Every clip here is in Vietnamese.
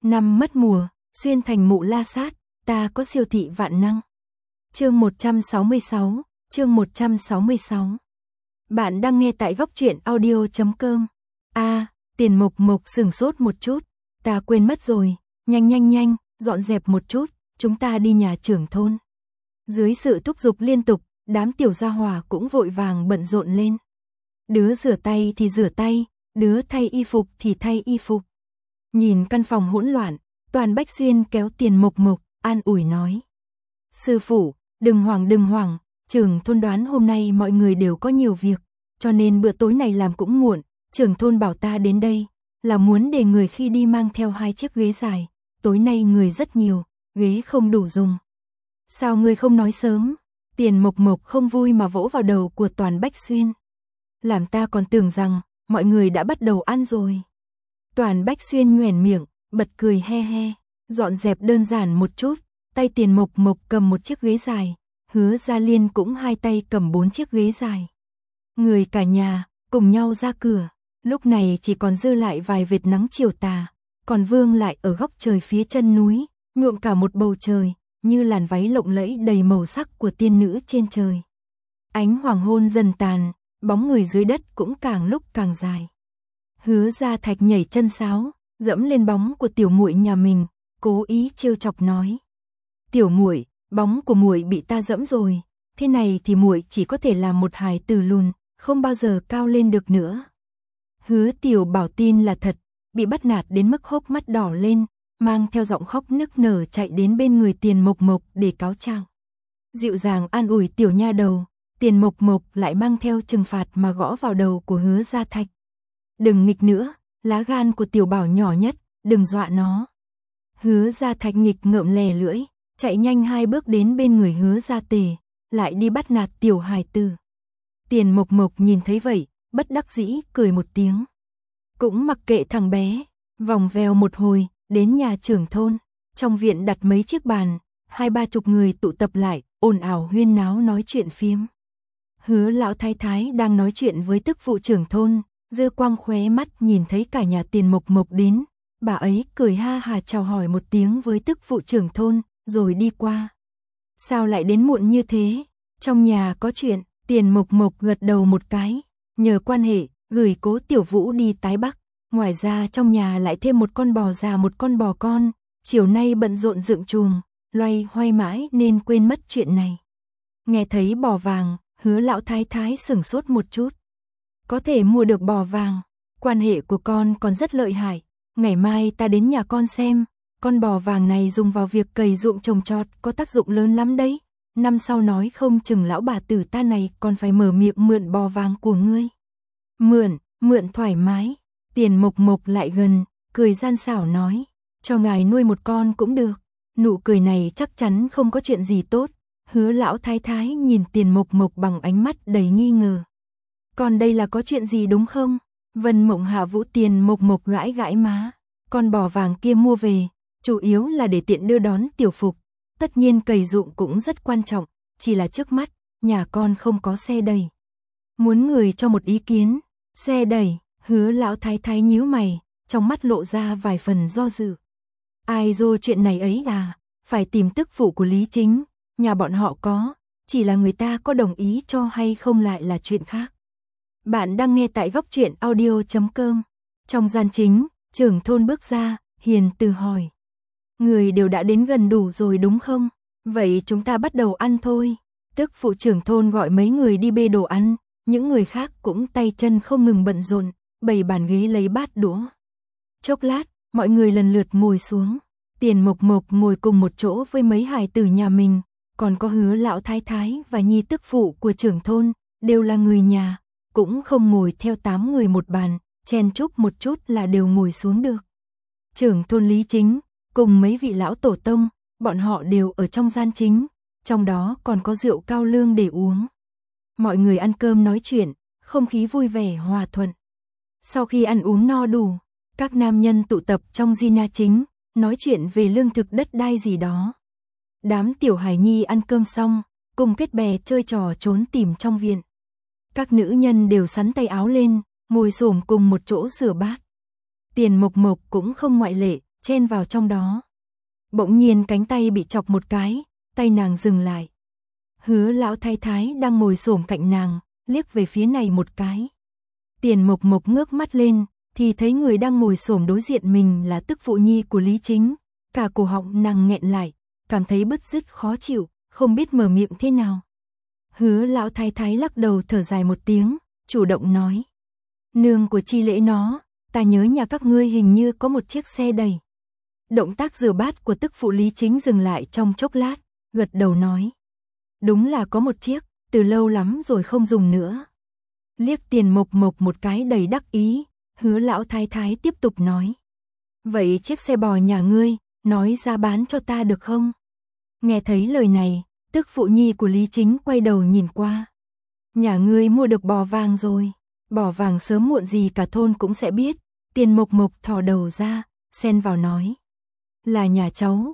Năm mất mùa, xuyên thành mụ la sát, ta có siêu thị vạn năng. Chương 166, chương 166. Bạn đang nghe tại góc truyện audio.com. Tiền Mộc Mộc sửng sốt một chút, ta quên mất rồi, nhanh, dọn dẹp một chút, chúng ta đi nhà trưởng thôn. Dưới sự thúc giục liên tục, đám tiểu gia hỏa cũng vội vàng bận rộn lên. Đứa rửa tay thì rửa tay, đứa thay y phục thì thay y phục. Nhìn căn phòng hỗn loạn, Toàn Bách Xuyên kéo Tiền Mộc Mộc, an ủi nói. Sư phụ, đừng hoảng, trưởng thôn đoán hôm nay mọi người đều có nhiều việc, cho nên bữa tối này làm cũng muộn, trưởng thôn bảo ta đến đây, là muốn để người khi đi mang theo 2 chiếc ghế dài, tối nay người rất nhiều, ghế không đủ dùng. Sao ngươi không nói sớm? Tiền Mộc Mộc không vui mà vỗ vào đầu của Toàn Bách Xuyên. Làm ta còn tưởng rằng, mọi người đã bắt đầu ăn rồi. Toàn Bách Xuyên nhoẻn miệng, bật cười he, dọn dẹp đơn giản một chút, tay Tiền Mộc Mộc cầm 1 chiếc ghế dài, Hứa Gia Liên cũng 2 tay cầm 4 chiếc ghế dài. Người cả nhà, cùng nhau ra cửa, lúc này chỉ còn dư lại vài vệt nắng chiều tà, còn vương lại ở góc trời phía chân núi, nhuộm cả một bầu trời, như làn váy lộng lẫy đầy màu sắc của tiên nữ trên trời. Ánh hoàng hôn dần tàn, bóng người dưới đất cũng càng lúc càng dài. Hứa Gia Thạch nhảy chân sáo, dẫm lên bóng của tiểu muội nhà mình, cố ý trêu chọc nói: "Tiểu muội, bóng của muội bị ta dẫm rồi, thế này thì muội chỉ có thể làm một hài tử lùn, không bao giờ cao lên được nữa." Hứa Tiểu Bảo tin là thật, bị bắt nạt đến mức hốc mắt đỏ lên, mang theo giọng khóc nức nở chạy đến bên người Tiền Mộc Mộc để cáo trạng. Dịu dàng an ủi tiểu nha đầu, Tiền Mộc Mộc lại mang theo trừng phạt mà gõ vào đầu của Hứa Gia Thạch. "Đừng nghịch nữa, lá gan của Tiểu Bảo nhỏ nhất, đừng dọa nó." Hứa Gia Thạch nghịch ngợm lè lưỡi, chạy nhanh 2 bước đến bên người Hứa Gia Tề, lại đi bắt nạt tiểu hài tử. Tiền Mộc Mộc nhìn thấy vậy, bất đắc dĩ cười một tiếng. Cũng mặc kệ thằng bé, vòng vèo một hồi, đến nhà trưởng thôn, trong viện đặt mấy chiếc bàn, 20-30 người tụ tập lại, ồn ào huyên náo nói chuyện phiếm. Hứa lão thái thái đang nói chuyện với tức phụ trưởng thôn, dư quang khóe mắt nhìn thấy cả nhà Tiền Mộc Mộc đến, bà ấy cười ha hà chào hỏi một tiếng với tức phụ trưởng thôn, rồi đi qua. "Sao lại đến muộn như thế? Trong nhà có chuyện?" Tiền Mộc Mộc gật đầu một cái, nhờ quan hệ, gửi Cố Tiểu Vũ đi tái Bắc, ngoài ra trong nhà lại thêm 1 con bò già 1 con bò con, chiều nay bận rộn dựng chuồng, loay hoay mãi nên quên mất chuyện này. Nghe thấy bò vàng, Hứa lão thái thái sửng sốt một chút. "Có thể mua được bò vàng, quan hệ của con còn rất lợi hại, ngày mai ta đến nhà con xem, con bò vàng này dùng vào việc cày ruộng trồng trọt có tác dụng lớn lắm đấy. Năm sau nói không chừng lão bà tử ta này còn phải mở miệng mượn bò vàng của ngươi." Mượn thoải mái. Tiền Mộc Mộc lại gần, cười gian xảo nói: "Cho ngài nuôi 1 con cũng được." Nụ cười này chắc chắn không có chuyện gì tốt. Hứa lão thái thái nhìn Tiền Mộc Mộc bằng ánh mắt đầy nghi ngờ. "Còn đây là có chuyện gì đúng không?" Vân Mộng Hạ Vũ Tiền Mộc Mộc gãi gãi má. "Con bò vàng kia mua về, chủ yếu là để tiện đưa đón tiểu phục. Tất nhiên cày ruộng cũng rất quan trọng, chỉ là trước mắt, nhà con không có xe đẩy. Muốn người cho một ý kiến." "Xe đẩy?" Hứa lão thái thái nhíu mày, trong mắt lộ ra vài phần do dự. "Ai dô chuyện này ấy à, phải tìm tức phụ của Lý Chính, nhà bọn họ có, chỉ là người ta có đồng ý cho hay không lại là chuyện khác." Bạn đang nghe tại góc truyện audio.com. Trong gian chính, trưởng thôn bước ra, hiền từ hỏi: "Người đều đã đến gần đủ rồi đúng không? Vậy chúng ta bắt đầu ăn thôi." Tức phụ trưởng thôn gọi mấy người đi bê đồ ăn, những người khác cũng tay chân không ngừng bận rộn, bày bàn ghế lấy bát đũa. Chốc lát, mọi người lần lượt ngồi xuống. Tiền Mộc Mộc ngồi cùng một chỗ với mấy hài tử nhà mình, còn có Hứa lão thái thái và nhi tức phụ của trưởng thôn, đều là người nhà, cũng không ngồi theo 8 người một bàn, chen chúc một chút là đều ngồi xuống được. Trưởng thôn Lý Chính cùng mấy vị lão tổ tông, bọn họ đều ở trong gian chính, trong đó còn có rượu cao lương để uống. Mọi người ăn cơm nói chuyện, không khí vui vẻ hòa thuận. Sau khi ăn uống no đủ, các nam nhân tụ tập trong Gina chính, nói chuyện về lương thực đất đai gì đó. Đám tiểu hài nhi ăn cơm xong, cùng kết bè chơi trò trốn tìm trong viện. Các nữ nhân đều xắn tay áo lên, ngồi xổm cùng một chỗ rửa bát. Tiền Mộc Mộc cũng không ngoại lệ, chen vào trong đó. Bỗng nhiên cánh tay bị chọc một cái, tay nàng dừng lại. Hứa lão thái thái đang ngồi xổm cạnh nàng, liếc về phía này một cái. Tiền Mộc Mộc ngước mắt lên, thì thấy người đang ngồi xổm đối diện mình là tức phụ nhi của Lý Chính. Cả cổ họng nàng nghẹn lại, cảm thấy bứt rứt khó chịu, không biết mở miệng thế nào. Hứa lão thái thái lắc đầu thở dài một tiếng, chủ động nói. Nương của Chi Lễ nó, ta nhớ nhà các ngươi hình như có một chiếc xe đẩy. Động tác rửa bát của tức phụ Lý Chính dừng lại trong chốc lát, gật đầu nói. Đúng là có một chiếc, từ lâu lắm rồi không dùng nữa. Liếc Tiền Mộc Mộc một cái đầy đắc ý, Hứa lão thái thái tiếp tục nói. Vậy chiếc xe bò nhà ngươi, nói ra bán cho ta được không? Nghe thấy lời này, tức phụ nhi của Lý Chính quay đầu nhìn qua. Nhà ngươi mua được bò vàng rồi, bò vàng sớm muộn gì cả thôn cũng sẽ biết. Tiền Mộc Mộc thò đầu ra, xen vào nói. Là nhà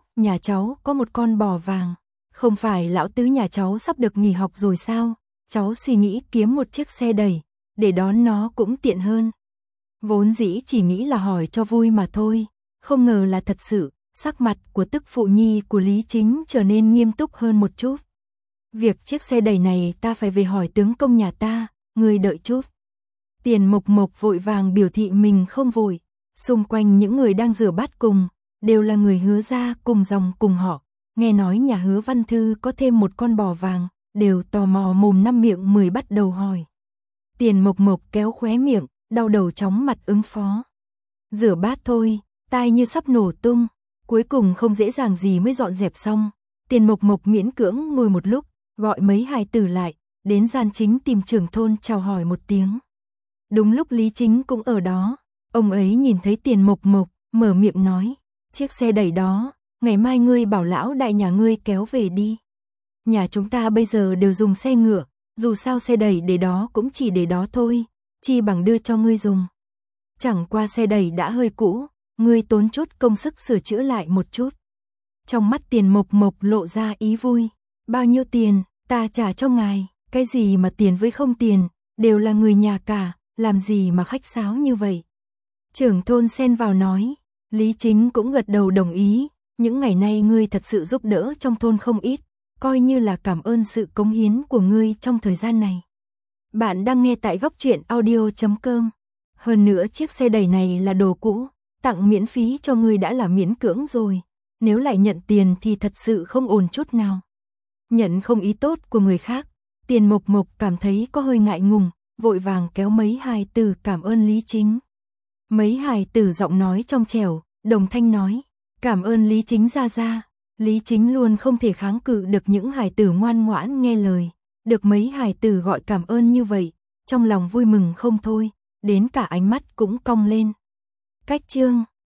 cháu có một con bò vàng. Không phải lão tứ nhà cháu sắp được nghỉ học rồi sao? Cháu suy nghĩ kiếm một chiếc xe đẩy, để đón nó cũng tiện hơn. Vốn dĩ chỉ nghĩ là hỏi cho vui mà thôi, không ngờ là thật sự. Sắc mặt của tức phụ nhi của Lý Chính trở nên nghiêm túc hơn một chút. Việc chiếc xe đẩy này ta phải về hỏi tướng công nhà ta, ngươi đợi chút. Tiền Mộc Mộc vội vàng biểu thị mình không vội. Xung quanh những người đang rửa bát cùng, đều là người Hứa gia cùng dòng cùng họ. Nghe nói nhà Hứa Văn Thư có thêm một con bò vàng, đều tò mò mồm năm miệng mười bắt đầu hỏi. Tiền Mộc Mộc kéo khóe miệng, đau đầu chóng mặt ứng phó. Rửa bát thôi, tai như sắp nổ tung. Cuối cùng không dễ dàng gì mới dọn dẹp xong. Tiền Mộc Mộc miễn cưỡng ngồi một lúc, gọi mấy hài tử lại, đến gian chính tìm trưởng thôn chào hỏi một tiếng. Đúng lúc Lý Chính cũng ở đó, ông ấy nhìn thấy Tiền Mộc Mộc, mở miệng nói. Chiếc xe đẩy đó, ngày mai ngươi bảo lão đại nhà ngươi kéo về đi. Nhà chúng ta bây giờ đều dùng xe ngựa, dù sao xe đẩy để đó cũng chỉ để đó thôi, chi bằng đưa cho ngươi dùng. Chẳng qua xe đẩy đã hơi cũ, ngươi tốn chút công sức sửa chữa lại một chút. Trong mắt Tiền Mộc Mộc lộ ra ý vui. Bao nhiêu tiền, ta trả cho ngài. Cái gì mà tiền với không tiền, đều là người nhà cả, làm gì mà khách sáo như vậy. Trưởng thôn xen vào nói. Lý Chính cũng gật đầu đồng ý. Những ngày nay ngươi thật sự giúp đỡ trong thôn không ít, coi như là cảm ơn sự cống hiến của ngươi trong thời gian này. Bạn đang nghe tại Góc Truyện Audio.com. Hơn nữa chiếc xe đẩy này là đồ cũ, tặng miễn phí cho ngươi đã là miễn cưỡng rồi. Nếu lại nhận tiền thì thật sự không ổn chút nào. Nhận không ý tốt của người khác, Tiền Mộc Mộc cảm thấy có hơi ngại ngùng, vội vàng kéo mấy hài tử cảm ơn Lý Chính. Mấy hài tử giọng nói trong trẻo, đồng thanh nói, cảm ơn Lý Chính gia gia. Lý Chính luôn không thể kháng cự được những hài tử ngoan ngoãn nghe lời. Được mấy hài tử gọi cảm ơn như vậy, trong lòng vui mừng không thôi, đến cả ánh mắt cũng cong lên. Cách chương